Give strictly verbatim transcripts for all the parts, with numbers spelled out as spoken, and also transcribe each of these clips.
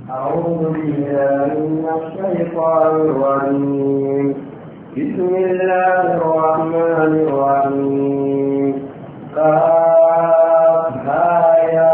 أعوذ بالله من الشيطان الرجيم. بسم الله الرحمن الرحيم. كافها يا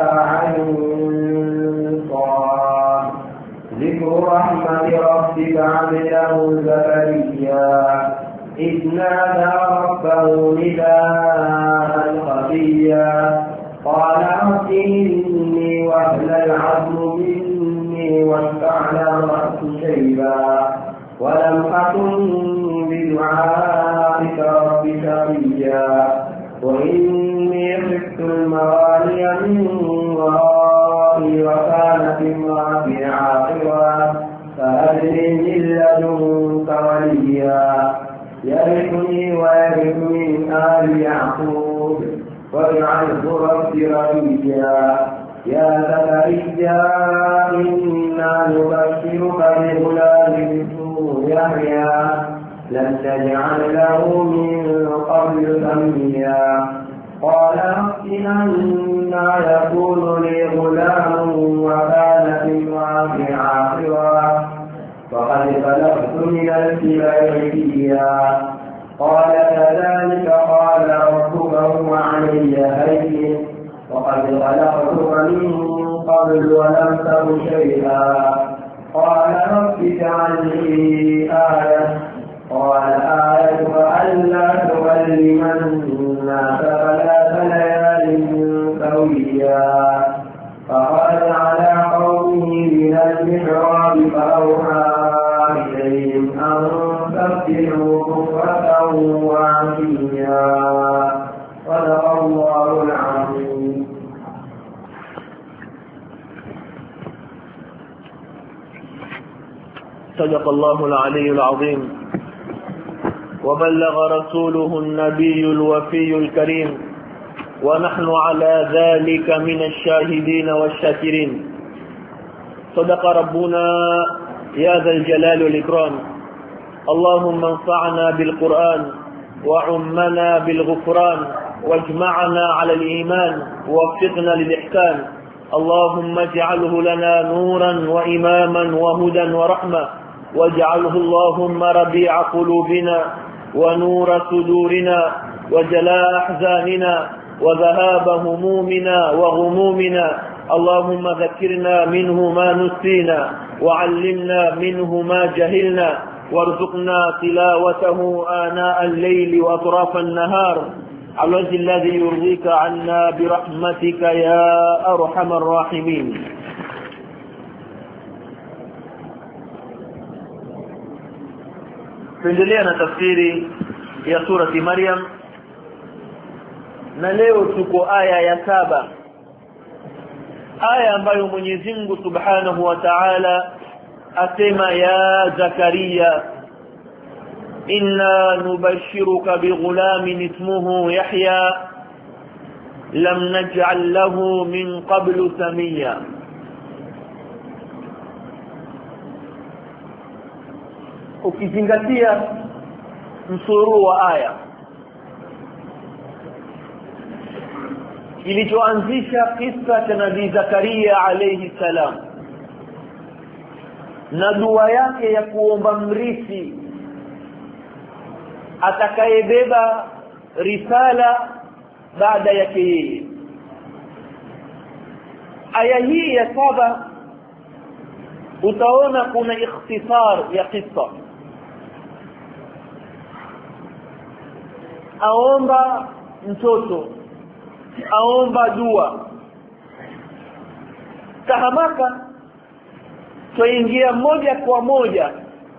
عين صاد. ذكر رحمة ربك عبده زكريا إذ نادى ربه نداء خفيا قال رب إني وهن العظم مني واشتعل الرأس شيبا ولم أكن بدعائك رب شقيا وإني خفت الموالي من ورائي وكانت امرأتي عاقرا فهب لي من لدنك وليا يرثني ويرث من آل يعقوب واجعله رب رضيا. يا زكريا إنا نبشرك بغلام اسمه يحيى لم نجعل له من قبل سميا قال رب أنى يكون لي غلام وكانت امرأتي عاقرا فقد بلغت من الكبر عتيا قال كذلك قال ربك هو علي هين وقد خلقتك من قبل ولم تك شيئا قال رب اجعل لي آية قال آيتك ألا تكلم الناس ثلاث ليال سويا فخرج على قومه من المحراب فأوحى إليهم أن سبحوا بكرة وعشيا. صدق الله العظيم. صدق الله العلي العظيم وبلغ رسوله النبي الوفي الكريم ونحن على ذلك من الشاهدين والشاكرين. صدق ربنا يا ذا الجلال والإكرام. اللهم انفعنا بالقرآن وعمنا بالغفران واجمعنا على الإيمان ووفقنا للإحسان. اللهم اجعله لنا نورا وإماما وهدى ورحمة واجعله اللهم ربيع قلوبنا ونور صدورنا وجلاء أحزاننا وذهاب همومنا وغمومنا. اللهم ذكرنا منه ما نسينا وعلمنا منه ما جهلنا وارزقنا تلاوته آناء الليل وأطراف النهار على الوجه الذي يرضيك عنا برحمتك يا أرحم الراحمين. tuendelea na tafsiri ya surati Maryam na leo tuko aya ya saba, aya ambayo Mwenyezi Mungu Subhanahu wa Ta'ala asema ya Zakaria inna nubashiruka bighulamin ismuhu Yahya lam naj'al lahu min qablu samia. Ukizingatia msururu wa aya kilichoanzisha kisa cha Nabii Zakaria alayhi salam na dua yake ya kuomba mrithi atakayebeba risala baada yake yeye. Aya hii ya saba utaona kuna ikhtisar ya kisa. Aomba mtoto, aomba dua. Tahamaka tuingia moja kwa moja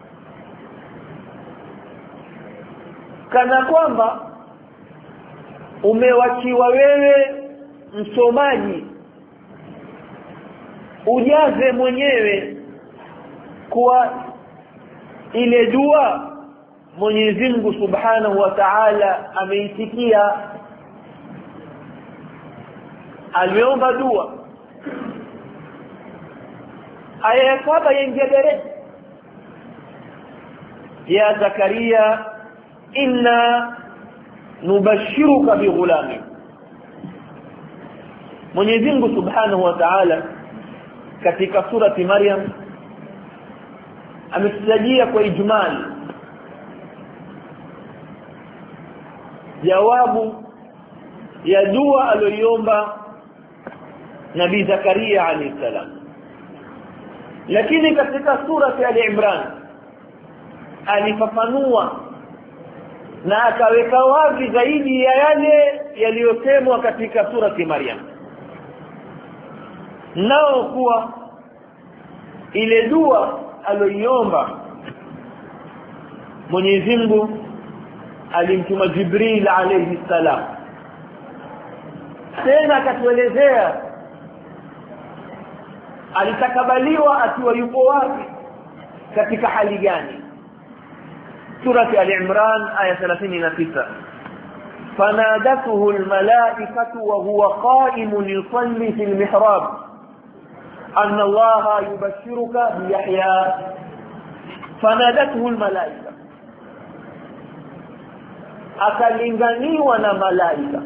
kana kwamba umewachiwa wewe msomaji ujaze mwenyewe kwa ile dua Mwenyezi Mungu Subhanahu wa Ta'ala ameitikia. Aliomba dua. Aya ya saba yaingia direct. Ya Zakaria inna nubashiruka bighulamin. Mwenyezi Mungu Subhanahu wa Ta'ala katika surati Maryam ametajia kwa ijmali jawabu ya dua aliyoomba Nabii Zakaria alayhi salam. Lakini katika surati Al-Imran alifafanua na akaweka wazi zaidi ya yale yaliyosemwa katika surati Maryam, nao kuwa ile dua aliyoomba Mwenyezi Mungu alimtuma Jibril alayhi salam, tena akatuelezea alitakabaliwa akiwa yupo wapi, katika hali gani. Surati Al-Imran aya thelathini na tisa, فنادته الملائكة وهو قائم يصلي في المحراب أن الله يبشرك بيحيى. فنادته الملائكة akalinganiwa na malaika.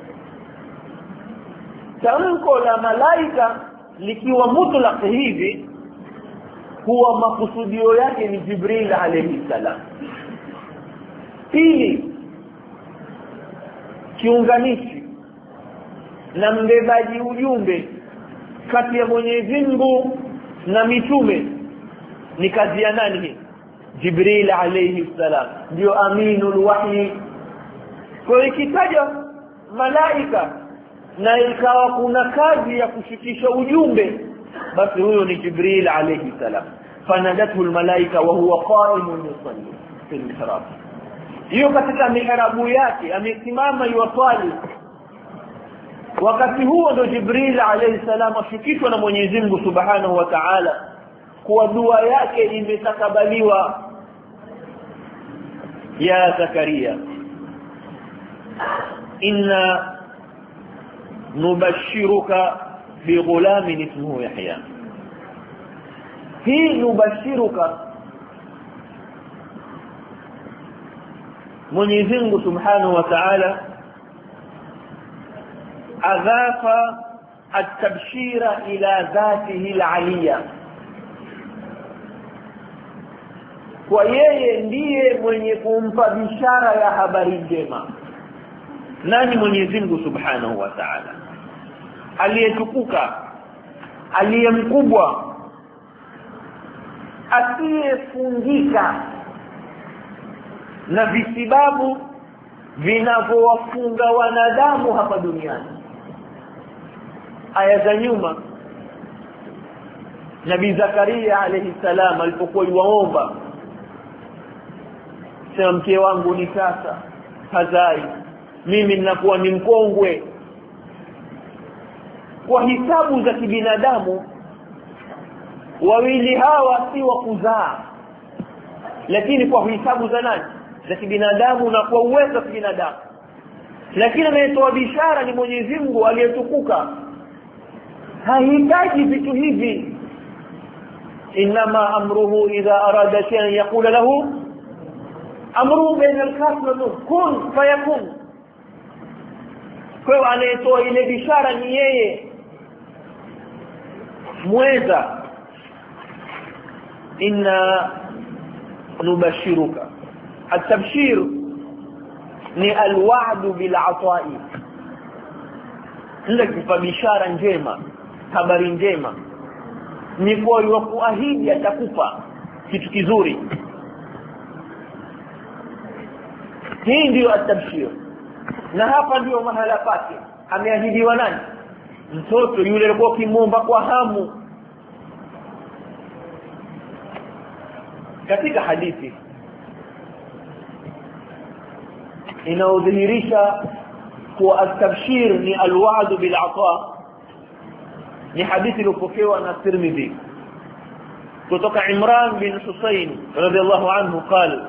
Tamko la malaika likiwa mutlaq hivi huwa makusudio yake ni Jibril alayhi salam. Pili, kiunganishi na mbebaji ujumbe kati ya Mwenyezi Mungu na mitume ni kazi ya nani? Jibril alayhi salam, ndio aminul wahyi. Kwa ikitaja malaika na ikawa kuna kazi ya kushikisha ujumbe, basi huyo ni Jibril alayhi salam. Fanadathu almalaika wa huwa qa'imun yusalli fi al-mihrab. Hiyo katika mihrabu yake amesimama yuwasali. Wakati huo ndo Jibril alayhi salam ashukishwa na Mwenyezi Mungu Subhanahu wa Ta'ala kwa dua yake imetakabaliwa. Ya Zakaria, inna nubashiruka bighulamin ismuhu Yahya. Hii nubashiruka Mwenyezi Mungu Subhanahu wa Ta'ala adhafa at-tabshira ila dhatihi al-aliyya. Kwa yeye ndiye mwenye kumpa bishara ya habari njema. Nani? Mwenyezi Mungu Subhanahu wa Ta'ala, aliyetukuka, aliyemkubwa, asiyefungika na visibabu vinavyowafunga wanadamu hapa duniani. Aya za nyuma Nabii Zakaria alayhi salam alipokuwa yuomba, sema mke wangu ni sasa hazai, mimi ninakuwa ni mkongwe. Kwa hisabu za kibinadamu wawili hawa si wa kuzaa, lakini kwa hisabu za nani? Za kibinadamu na kwa uwezo wa kibinadamu. Lakini anayetoa bishara ni Mwenyezi Mungu aliyetukuka, hahitaji vitu hivi. Inma amruhu idha arada shay'an yaqulu lahu amruhu baina al-kaf wa nun, kun fayakun. Kwa anayetoa ile bishara ni yeye mweza. Inna nubashiruka, at-tabshir ni al-wa'd bil-'ata'i, ndio kupa bishara njema, habari njema, ni kwa kuahidi atakupa kitu kizuri. Hii ndio at-tabshir, na hapa ndio mahala pake. Ameahidiwa nani? Mtoto yule alikuwa kimomba kwa hamu. Katika hadithi inaudhihirisha kuwa at-tabshir ni al-wa'd bil-'ata, ni hadithi iliyopokewa na Tirmidhi kutoka Imran bin Husayn radhiyallahu anhu qala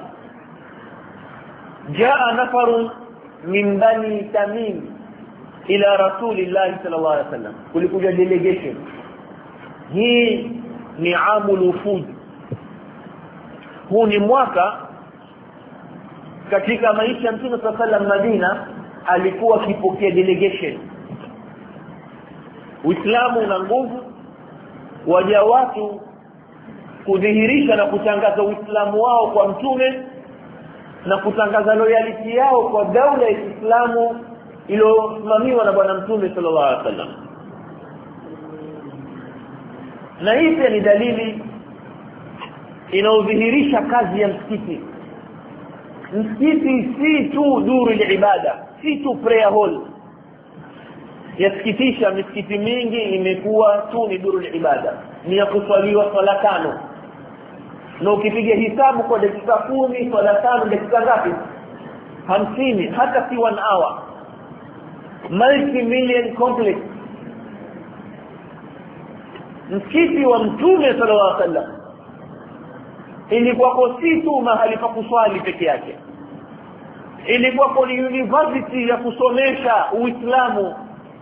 jaa nafarun min bani Tamim ila Rasulillah sallallahu alaihi wasallam. Kulikuja delegation. Hii ni amul wufud. Huu ni mwaka katika maisha ya Mtume sallallahu alaihi wasallam Madina, alikuwa akipokea delegation. Uislamu una nguvu waja watu kudhihirisha na kutangaza Uislamu wao kwa mtume na kutangaza loyalty yao kwa daula ya Kiislamu iliyosimamiwa na bwana mtume sallallahu alaihi wasallam. Na hii pia ni dalili inaodhihirisha kazi ya msikiti. Msikiti si tu duru ibada, si tu prayer hall. Yasikitisha misikiti mingi imekuwa tu ni duru ibada, ni ya kuswaliwa swala tano. Na ukipiga hisabu kwa dakika kumi swala tano dakika ngapi? hamsini, hata si one hour. Multi million complex. Msikiti wa mtume sallallahu alaihi wasallam ilikuwa si tu mahali pa kuswali peke yake, ilikuwa ni university ya kusomesha Uislamu,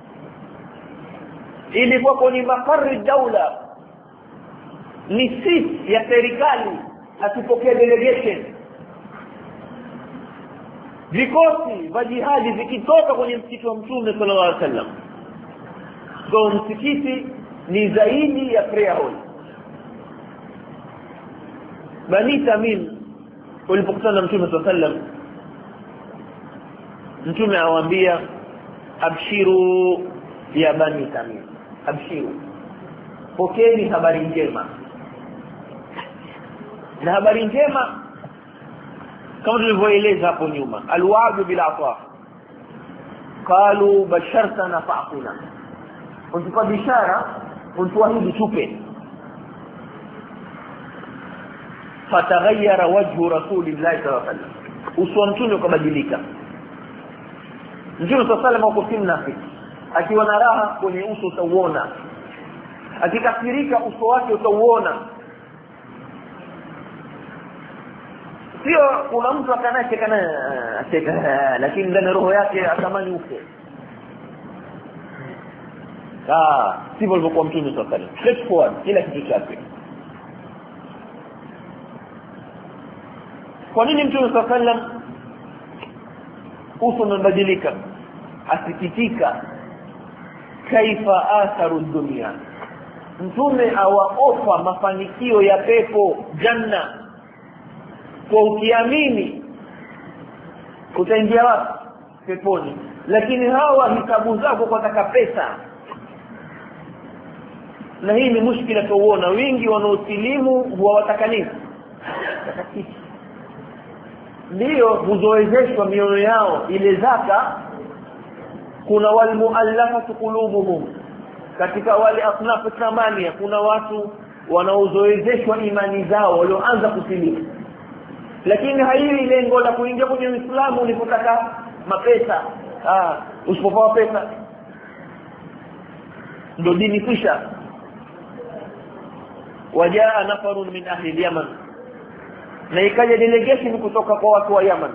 ilikuwa ni makari daula, ni seat ya serikali akipokea delegation. Vikosi vya jihadi vikitoka kwenye msikiti wa mtume sallallahu alaihi wasallam. Kwa msikiti ni zaidi ya prayer hall. Bani Tamim walipokutana na mtume sallallahu alaihi wasallam, mtume awaambia abshiru ya Bani Tamim, abshiru, pokeeni habari njema. Na habari njema kama tulivyoeleza hapo nyuma, alwa'd bil ata. Qalu bashartana fa'tina, untupa bishara, untuahidi tupe. Fataghayyara wajhu rasulillahi sallallahu alaihi wasallam, uso mtume ukabadilika. Mtume sallallahu alaihi wasallam ako mnafiki, akiwa na raha kwenye uso utauona, akikasirika uso wake utauona. Sio kuna mtu akanache kana acheka, lakini ndani roho yake atamani ufe. Ah, sivyo alivyokuwa mtume sallallahu alaihi wasallam, straightforward kila kitu chake. Kwa nini mtume sallallahu alaihi wasallam uso umebadilika? Asikitika kaifa atharu dunia. Mtume awaofa mafanikio ya pepo janna, kwa ukiamini utaingia wapi? Peponi. Lakini hawa hisabu zako kwa taka pesa. Na hii ni mushkila tuona, wengi wanaosilimu huwa wataka nini? Takatifu. Ndio huzoezeshwa mioyo yao ile zaka. Kuna wal muallafatu qulubuhum, katika wale asnafu thamania kuna watu wanaozoezeshwa imani zao walioanza kusilimu. Lakini haiwi lengo la kuingia kwenye Uislamu ni kutaka mapesa. Ah, usipopewa pesa ndio dini kisha. Wajaa nafarun min ahli al-Yaman, na ikaja delegation kutoka kwa watu wa Yaman.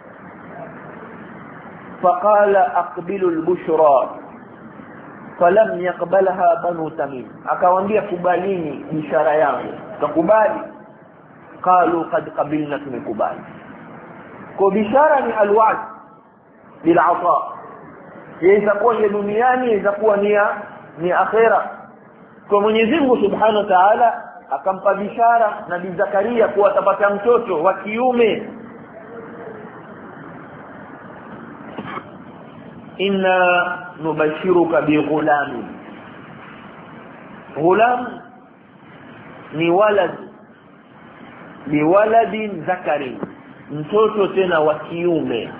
Faqala aqbilu al-bushra, falam yaqbalha banu Tamim, akawaambia kubalini bishara yangu. Tukubali. Qalu qad qabilna, tumekubali. Kwa bishara ni alwa'd bil ata, yaweza kuwa ni duniani, yaweza kuwa ni ni akhera. Kwa Mwenyezi Mungu Subhanahu wa Ta'ala akampa bishara Nabii Zakaria kuwa atapata mtoto wa kiume. Inna nubashiruka bi ghulam. Ghulam ni walad, ni waladin zakari, mtoto tena wa kiume,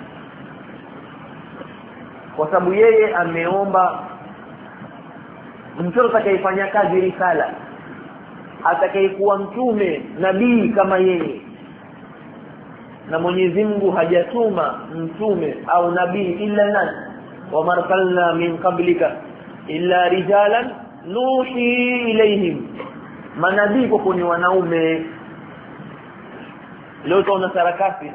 kwa sababu yeye ameomba mtoto atakayefanya kazi risala, atakayekuwa mtume nabii kama yeye. Na Mwenyezi Mungu hajatuma mtume au nabii illa nas wa marsalna min qablika illa rijalan nuhi ilayhim. Manabii kwa ni wanaume. Leo tunaona sarakasi,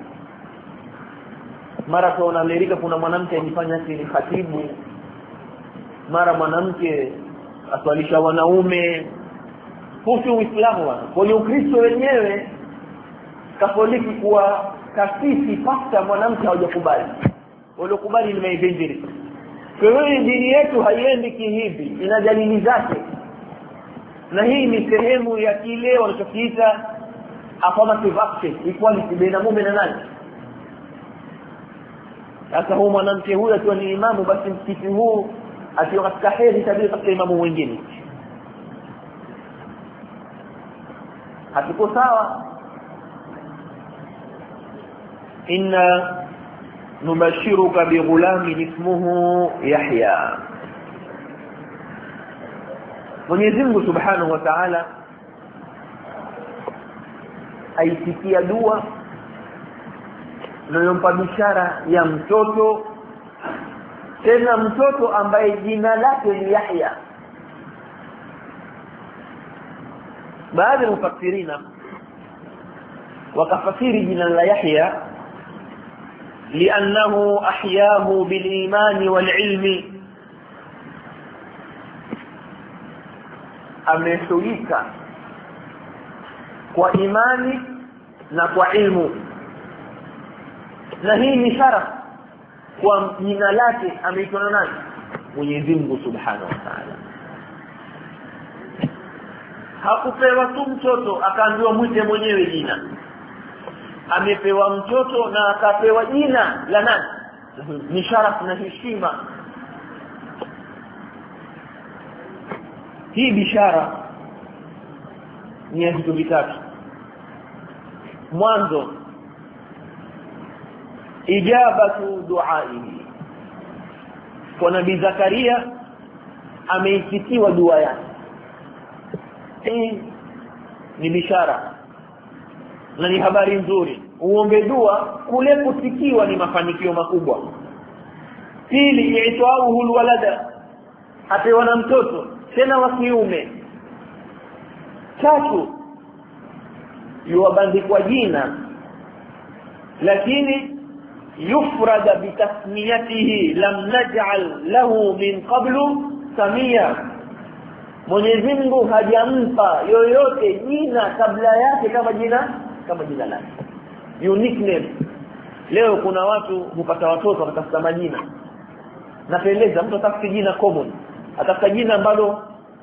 mara tunaona Amerika kuna mwanamke anifanya ni khatibu, mara mwanamke aswalisha wanaume. Huku Uislamu wana kwa Ukristo wenyewe Katoliki kuwa kasisi pasta mwanamke hawajakubali. Waliokubali ni maevangelisti. Kwa hiyo dini yetu haiendi kihivi, ina dalili zake. na hii ni sehemu ya kile wanachokiita affirmative action, equality baina mume na nani. Sasa huyu mwanamke huyu akiwa ni imamu, basi msikiti huu akiwa katika hedhi tabia katika imamu mwingine, hatuko sawa. Inna nubashiruka bighulamin ismuhu Yahya. Mwenyezi Mungu Subhanahu wa Ta'ala aitikia dua inayompa bishara ya mtoto, tena mtoto ambaye jina lake ni Yahya. Baadhi ya mufassirina wakafasiri jina la Yahya li'annahu ahyahu bil iman wal ilmi, amehuika kwa imani na kwa ilmu, na hii ni shara kwa jina lake ameitwa nani? Mwenyezi Mungu Subhanahu wa Ta'ala. Hakupewa tu mtoto akaambiwa mwite mwenyewe jina, amepewa mtoto na akapewa jina la nani? Ni sharafu na heshima. Hii bishara ni vitu vitatu. Mwanzo, ijabatu duaihi, kwa Nabii Zakaria ameitikiwa dua yake. Hii ni bishara na ni habari nzuri. Uombe dua, kule kutikiwa ni mafanikio makubwa. Pili, i'tauhu alwalada, apewa na mtoto tena wa kiume. Tatu, yuabandikwa jina lakini yufrada bitasmiyatihi lam naj'al lahu min qablu samia. Mwenyezi Mungu hajampa yoyote jina kabla yake kama jina kama jina lake, unique name. Leo kuna watu hupata watoto wakatafuta majina, napendeza mtu atafuta jina common, atafuta jina ambalo,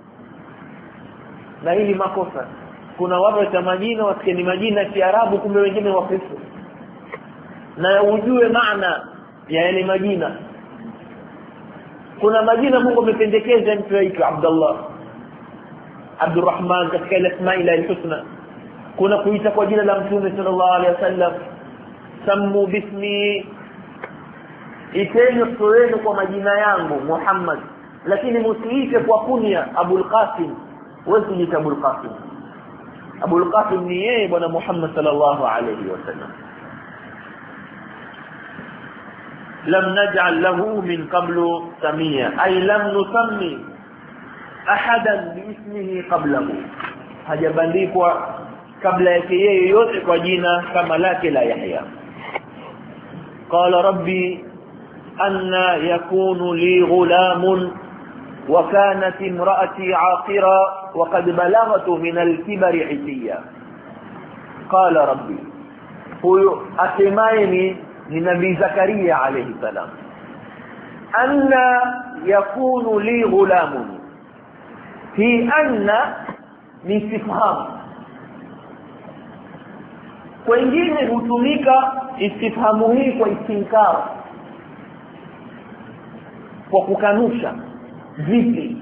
na hili makosa. Kuna watu wa majina wasikie ni majina ya Kiarabu, kumbe wengine wa Kristo, na ujue maana ya yale majina. Kuna majina Mungu amependekeza mtu aitwe Abdullah, Abdurrahman katika ile asma'i al-husna. Kuna kuita kwa jina la Mtume sallallahu alaihi wasallam, sammu bismi, iteni soeni kwa majina yangu Muhammad, lakini msiite kwa kunya Abul Qasim. Wewe ni Abul Qasim. Abul Qasim ni yeye bwana Muhammad sallallahu alaihi wasallam. lam naj'al lahu min qablu samia, ay lam nusammi ahadan biismihi qablahu, hajabandikwa kabla yake yeye yote kwa jina kama lake la Yahya. Qala rabbi anna yakunu li ghulamun wa kanat imraati aqira wa qad balaghtu min al-kibri itiya. Qala rabbi, huyo asemaye ni ni Nabii Zakaria alayhi salam. Anna yakunu li ghulamun, hi anna ni istifham. Wengine hutumika istifhamu hii kwa istinkar, kwa kukanusha vipi,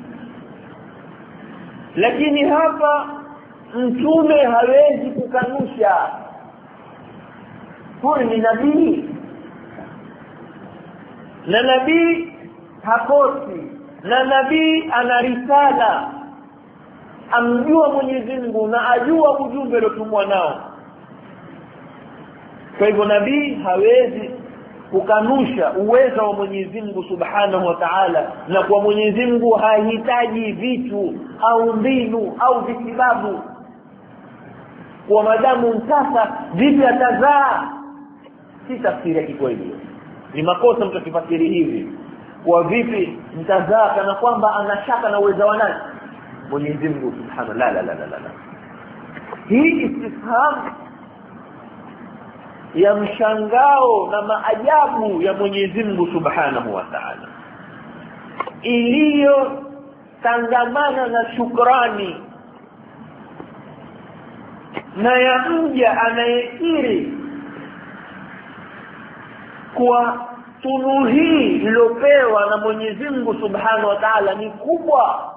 lakini hapa mtume hawezi kukanusha. Huyu ni nabii, na nabii hakosi, na nabii ana risala, amjua Mwenyezi Mungu na ajua ujumbe uliotumwa nao. Kwa hivyo nabii hawezi kukanusha uwezo wa Mwenyezi Mungu Subhanahu wa Ta'ala, na kwa Mwenyezi Mungu hahitaji vitu au mbinu au vitibabu. Kwa madamu sasa vipi atazaa, si tafsiri ya kikweli. Ni makosa mtu akifasiri hivi, kwa vipi mtazaa kana kwamba anashaka na uwezo wa nani? Mwenyezi Mungu Subhanahu. La la la la la. Hii istifham ya mshangao na maajabu ya Mwenyezi Mungu Subhanahu wa Ta'ala, iliyo tangamana na shukrani na ya mja anayekiri kwa tunu hii iliyopewa na Mwenyezi Mungu Subhanahu wa Ta'ala ni kubwa,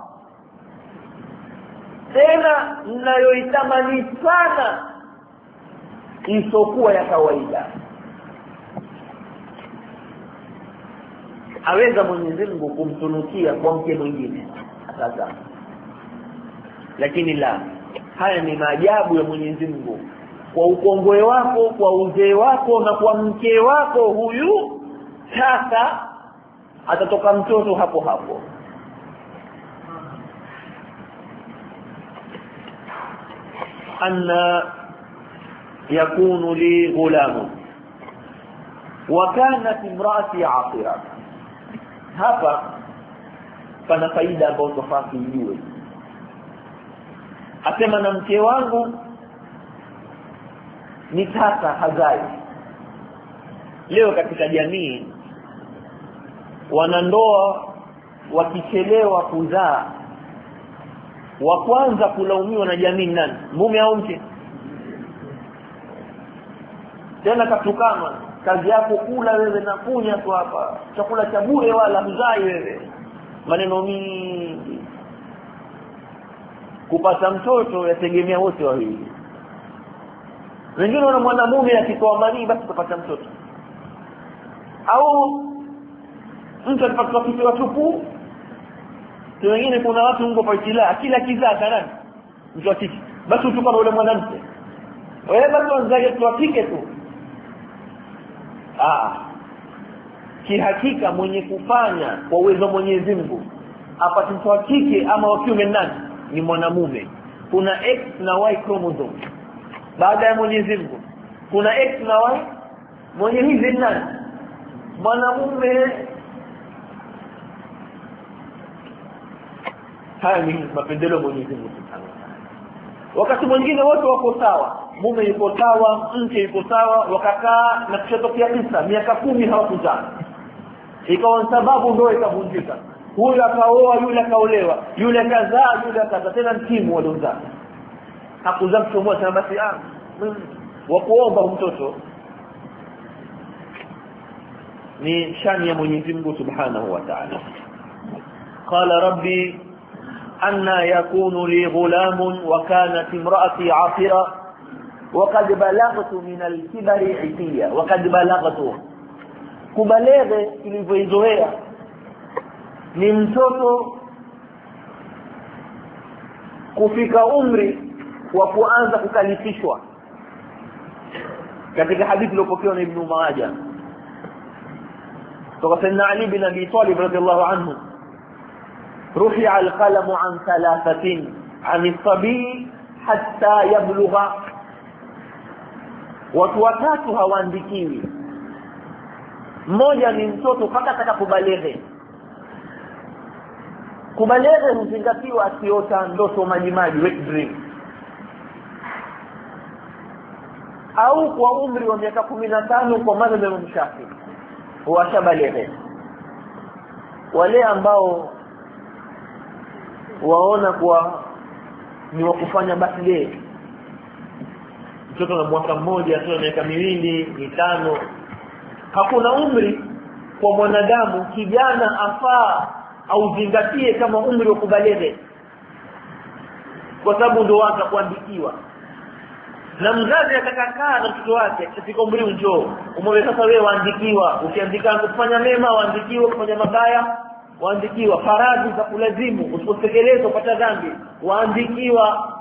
tena ninayoitamani sana, isokuwa ya kawaida. Aweza Mwenyezi Mungu kumtunukia kwa mke mwingine sasa, lakini la, haya ni maajabu ya Mwenyezi Mungu. Kwa ukongwe wako, kwa uzee wako na kwa mke wako huyu, sasa atatoka mtoto hapo hapo. Anna yakunu li ghulamu wa kanat imraati aqira. Hapa pana faida ambayo tofauti ijue. Asema na mke wangu ni tasa hazai. Leo katika jamii wanandoa wakichelewa kuzaa, wa kwanza kulaumiwa na jamii nani? Mume au mke? Tena katukana, kazi yako kula wewe na kunya tu hapa, chakula cha bure wala huzai wewe. Maneno mingi. Kupata mtoto yategemea wote wawili. Wengine wana mwanamume akitoa manii basi kupata mtoto, au mtu atapata kitu tupu. Wengine kuna watu ngo kwa kila kila kizaa kana mtu akiki basi utuka na yule mwanamke, wewe basi unzaje tu akike tu. Ah, kihakika mwenye kufanya kwa uwezo Mwenyezi Mungu apate mtoto wa kike ama wa kiume nani? Ni mwanamume. Kuna X na Y chromosome baada ya Mwenyezi Mungu. Kuna X na Y, mwenye hizi nani? Mwanamume. Haya ni mapendeleo Mwenyezi Mungu. Wakati mwingine wote wako sawa, mume yuko sawa, mke yuko sawa, wakakaa na kishatokea kisa miaka kumi hawakuzaa, ikawa sababu ndio ikavunjika. Huyu akaoa, yule akaolewa, yule akazaa, yule akazaa, tena mtimu waliozaa hakuzaa mtoto mmoja. Basi ah wakuomba mtoto ni shani ya Mwenyezi Mungu Subhanahu wa Ta'ala. Qala rabbi anna yakunu li ghulamun wa kanat imraati aqira wa qad balaghtu min al-kibri itiya. Wa qad balaghtu, kubaleghe ilivyoizoea ni mtoto kufika umri wa kuanza kukalifishwa. Katika hadithi iliyopokewa na Ibn Majah kutoka Sayyidina Ali bin Abi Talib radhiyallahu anhu, rufi'a al-qalamu an thalathatin, an as-sabi hatta yablugha. Watu watatu hawaandikiwi. Mmoja ni mtoto mpaka atakapobaleghe. Kubaleghe huzingatiwa asiota ndoto majimaji, wet dream, au kwa umri wa miaka kumi na tano kwa madhhabu ya Shafi'i washabaleghe. Wale ambao waona kwa ni wa kufanya birthday, mtoto na mwaka mmoja, mtoto na miaka miwili, mitano, hakuna umri kwa mwanadamu kijana afaa au zingatie kama umri wa kubaleghe, kwa sababu ndio waanza kuandikiwa. Na mzazi atakakaa na mtoto wake katika umri njoo, umwe sasa wewe waandikiwa, ukiandika kufanya mema waandikiwa, kufanya mabaya waandikiwa, faradhi za kulazimu usipotekeleza upata dhambi waandikiwa.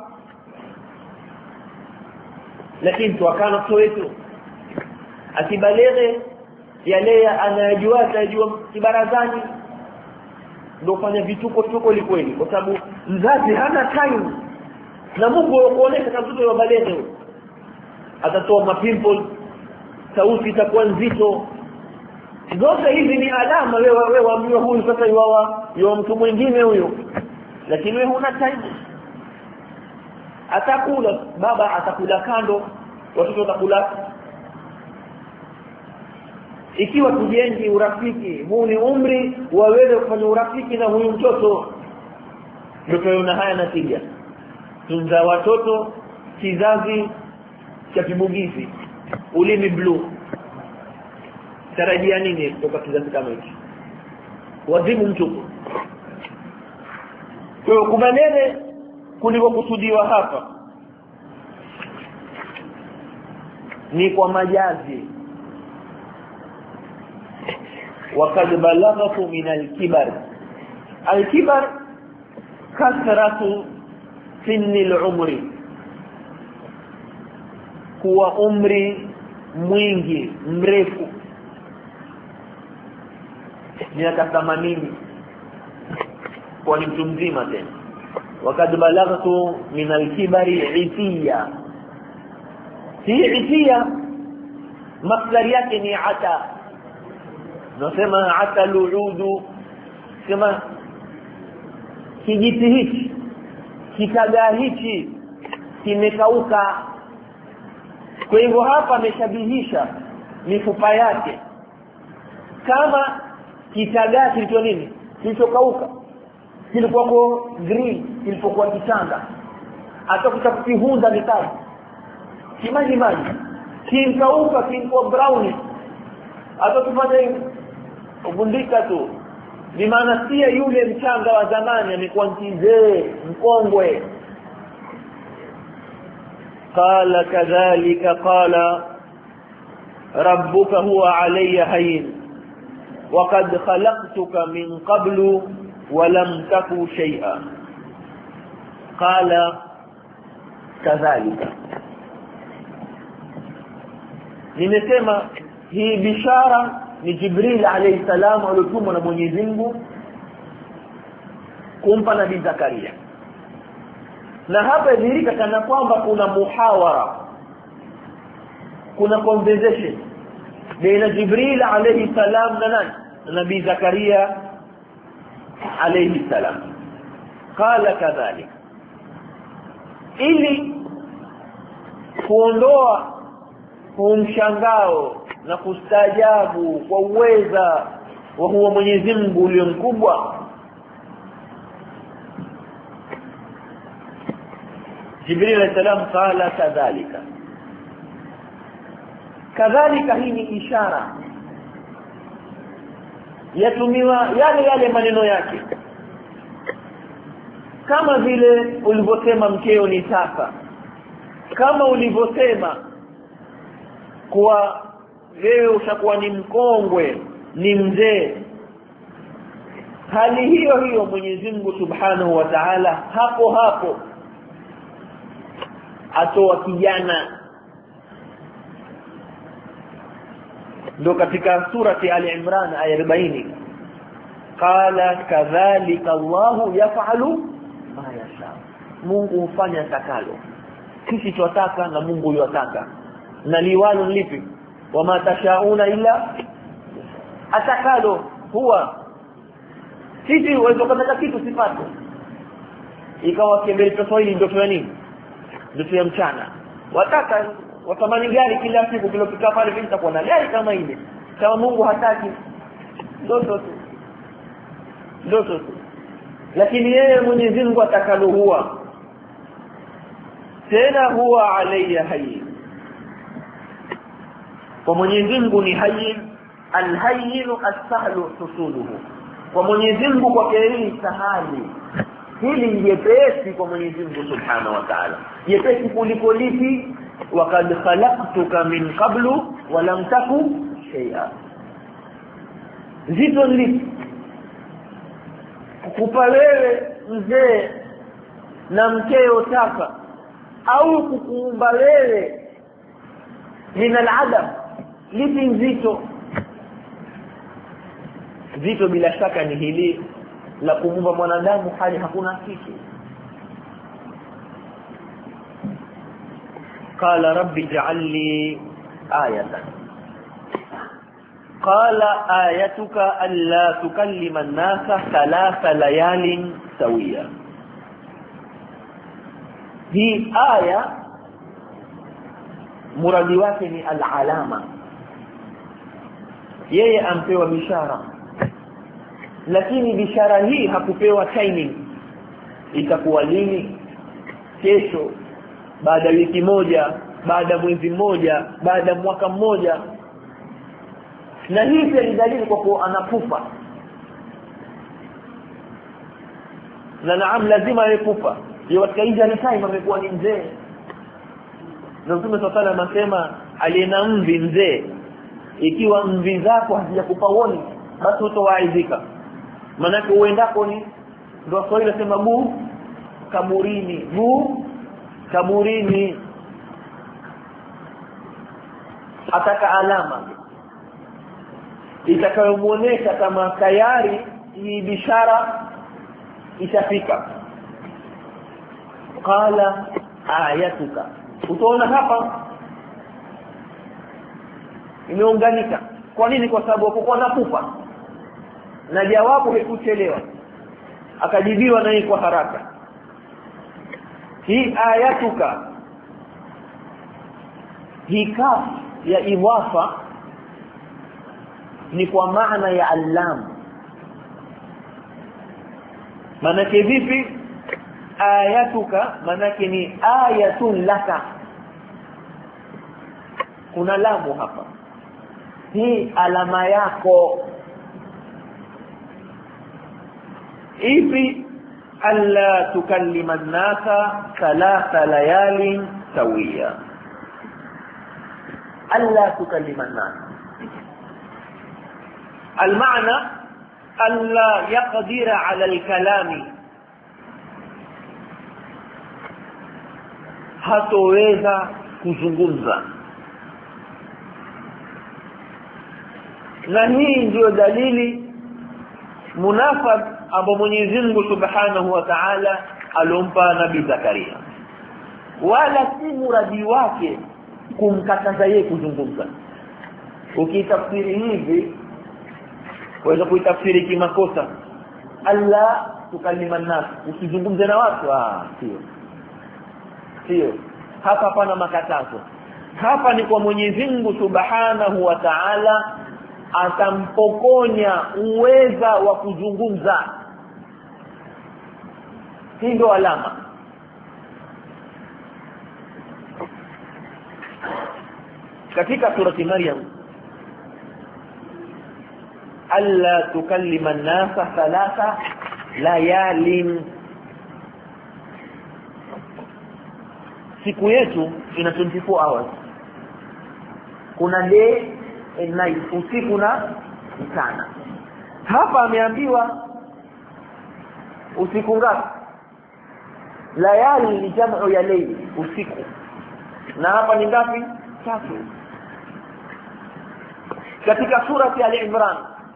Lakini tuakana mtoto wetu akibaleghe, yale anayajua atajua kibarazani, ndio fanya vituko tuko likweli, kwa sababu mzazi hana time na Mungu akuonesha kama mtoto wa baleghe atatoa mapimple, sauti itakuwa nzito. Zote hizi ni alama wewe wewe waambiwa huyu sasa yuwa yuwa mtu mwingine huyo, lakini wewe huna time. Atakula baba, atakula kando, watoto watakula. Ikiwa tujengi urafiki, huu ni umri wa wewe kufanya urafiki na huyu mtoto, ndio tunaona haya natija. Tunza watoto kizazi cha kibugizi, ulimi blue, tarajia nini kutoka kizazi kama hicho? Wazimu mtupu. Kwa kumanene kulikokusudiwa hapa ni kwa majazi. Wakad balaghatu min al-kibar. Al-kibar kasratu sinni al-umri, kuwa umri mwingi mrefu, miaka themanini kwa ni mtu mzima tena. Wakad balaghtu min al-kibari itiya. Hii itiya masdari yake ni ata, nasema ata luudu, sema kijiti hichi, kitagaa hichi kimekauka. Kwa hivyo hapa ameshabihisha mifupa yake kama kitagaa kilicho nini, kilichokauka, kilikuwa kwa green, kilipokuwa kichanga, atakuta kukihunda mitaji kimaji maji, kinkauka kinko brown, atakufanya ubundika tu. Ni maana si yule mchanga wa zamani, amekuwa mzee mkongwe. Qala kadhalika qala rabbuka huwa alayya hayyin wa qad khalaqtuka min qablu wa lam taku shay'a. Qala kadhalika, nimesema hii bishara ni Jibril alayhi salam aliyotumwa na Mwenyezi Mungu kumpa Nabii Zakaria. Na hapa dhihirika kana kwamba kuna muhawara, kuna conversation baina Jibril alayhi salam na nani, Nabii Zakaria alayhi salam. Qala kadhalika, ili kuondoa kumshangao na kustajabu kwa uweza wa huwa Mwenyezi Mungu ulio mkubwa, Jibril alayhi salam qala kadhalika. Kadhalika hii ni ishara, yatumiwa yale yale maneno yake, kama vile ulivyosema mkeo ni taka, kama ulivyosema kwa wewe ushakuwa ni mkongwe, ni mzee. Hali hiyo hiyo Mwenyezi Mungu Subhanahu wa Ta'ala hapo hapo atoa kijana. Ndio katika surati Al-Imran aya arobaini, qala kadhalika Allahu yaf'alu ma yasha. Mungu hufanya takalo, sisi tunataka na Mungu yotaka, na liwalo lipi, wama tashauna illa atakalo huwa. Sisi wewe ukataka kitu sipate, ikawa kembele Kiswahili ndio kwa nini, ndio ya mchana, wataka watamani gari kila siku, kilopita pale vile itakuwa na gari kama ile. Kama Mungu hataki, ndoto tu ndoto tu. Lakini yeye Mwenyezi Mungu atakalo huwa, tena huwa alayya hayy. Kwa Mwenyezi Mungu ni hayy, al-hayy as-sahlu husuluhu. Kwa Mwenyezi Mungu kwa hili sahali, hili ni jepesi kwa Mwenyezi Mungu Subhanahu wa Ta'ala, jepesi kuliko lipi, waqad khalaqtuka min qablu wa lam taku shay'a. Zito lipi, kukupa wewe mzee na mkeo taka, au kukuumba wewe min al-adam, lipi nzito? Zito bila shaka ni hili la kumuumba mwanadamu hali hakuna kitu. Qala rabbi ij'al li ayatan. Qala ayatuka alla tukallima an-nasa thalatha layalin sawiya. Hii aya muradi wake ni al-alama, yeye ampewa bishara, lakini bishara hii hakupewa timing, itakuwa lini, kesho, baada ya wiki moja, baada mwezi mmoja, baada mwaka mmoja. Na hii pia ni dalili kwa kuwa anakufa. Na naam, lazima yekufa. Yeye katika injury time amekuwa ni mzee. Na Mtume sallallahu alayhi wasallam anasema aliyena mvi mzee, ikiwa mvi zako hazijakupa woni, basi utawaidhika. Maana uendako ni ndio Kiswahili nasema guu kaburini, guu kaburini. Ataka alama itakayomuonesha kama tayari hii bishara itafika. Qala ayatuka, utaona hapa imeunganika. Kwa nini? Kwa sababu hapo nakufa na jawabu haikuchelewa, akajibiwa naye kwa haraka. Hii ayatuka, hii kaf ya iwafa ni kwa maana ya allam. Maana vipi? Ayatuka maana ni ayatun laka, kuna lamu hapa, hii alama yako. Ipi? alla tukallima an-nasa thalatha layalin sawiya. alla tukallima an-nas, المعنى ألا يقدر على الكلام، hatoweza kuzungumza. Na hii ndio dalili munafaq ambao Mwenyezi Mungu Subhanahu wa Ta'ala alompa Nabii Zakaria, wala si muradi wake kumkataza yeye kuzungumza. Ukitafsiri hivi waweza kuitafsiri kimakosa, alla tukallima an-nas, usizungumze na watu. Ah, sio sio hapa, hapana makatazo. Hapa ni kwa Mwenyezi Mungu Subhanahu wa Ta'ala atampokonya uweza wa kuzungumza. Hii ndio alama. Katika surati Maryam, alla tukallima an-nasa thalatha layalin, siku yetu ina twenty-four hours. Kuna day and night, usiku na mchana. Hapa ameambiwa usiku ngapi? Layali ni jamu ya layl, usiku. Na hapa ni ngapi? Tatu. Katika surati Al-Imran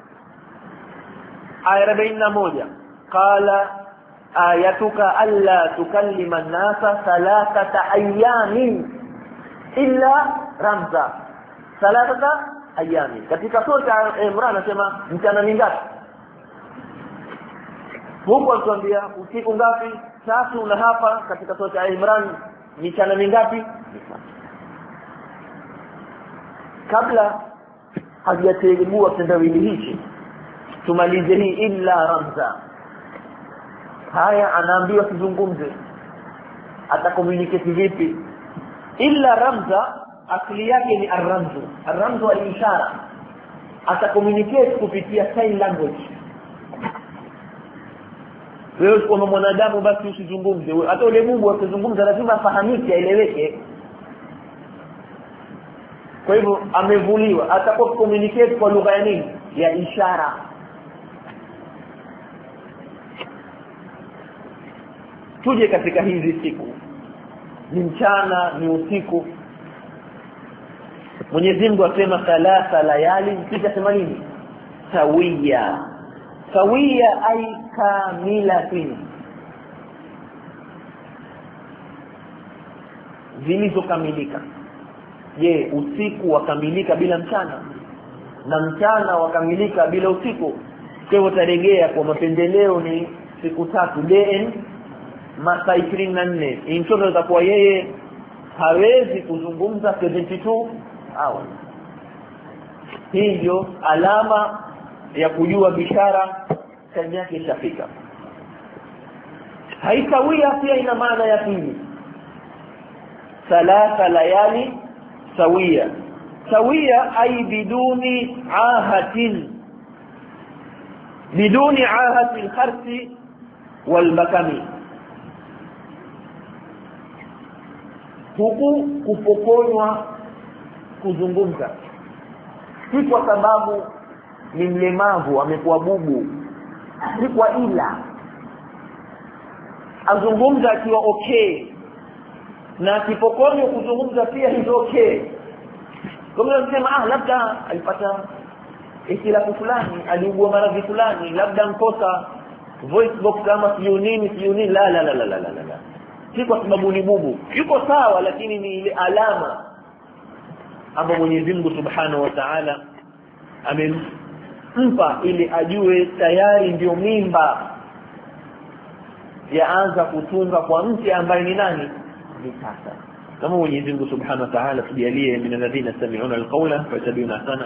aya arobaini na moja, qala ayatuka alla tukallima an-nasa thalathata ayamin illa ramza, thalathata ayamin. Katika surati Al-Imran anasema mchana ni ngapi? Mungu atuambia usiku ngapi? Tatu. Na hapa katika surati Al-Imran mchana ni ngapi? Kabla hajategua tendawili hichi, tumalize hii illa ramza. Haya anaambiwa tuzungumze, atakomunicate vipi? Illa ramza asili yake ni ar-ramzu, ar-ramzu al-ishara. Atakomunicate kupitia sign language. Wewe kama mwanadamu basi usizungumze, hata ule Mungu akizungumza lazima afahamike, aeleweke. Kwa hivyo amevuliwa, atakuwa communicate kwa lugha ya nini? Ya ishara. Tuje katika hizi siku, ni mchana ni usiku. Mwenyezi Mungu asema thalatha layali, kisha sema nini? Sawiya. Sawiya ay kamilatin, zilizokamilika. Je, usiku wakamilika bila mchana na mchana wakamilika bila usiku? Kwa hivyo tarejea kwa mapendeleo ni siku tatu, day masaa ishirini na nne. Intono itakuwa yeye hawezi kuzungumza seventy-two hours. Hii ndio alama ya kujua bishara time yake ishafika. Haitawia pia ina maana ya pili. thalatha layali sawiya. Sawiya ay biduni ahatin, biduni ahati al-kharsi wal-bakami, huku kupokonywa kuzungumza, si kwa sababu ni mlemavu amekuwa bubu, si kwa ila azungumza akiwa okay, na kipokonywa kuzungumza pia hizo okay. Kama unasema ah labda alipata ikhtilafu fulani, aliugua maradhi fulani, labda mkosa voice box kama sio nini sio nini, la la la la la la la, si kwa sababu ni bubu, yuko sawa, lakini ni ile alama ambayo Mwenyezi Mungu Subhanahu wa Ta'ala amempa ili ajue tayari ndio mimba yaanza kutunga kwa mti ambaye ni nani, ni sasa. Kama Mwenyezi Mungu Subhanahu wa Ta'ala tujalie min alladhina yastami'una alqawla fayattabi'una ahsana.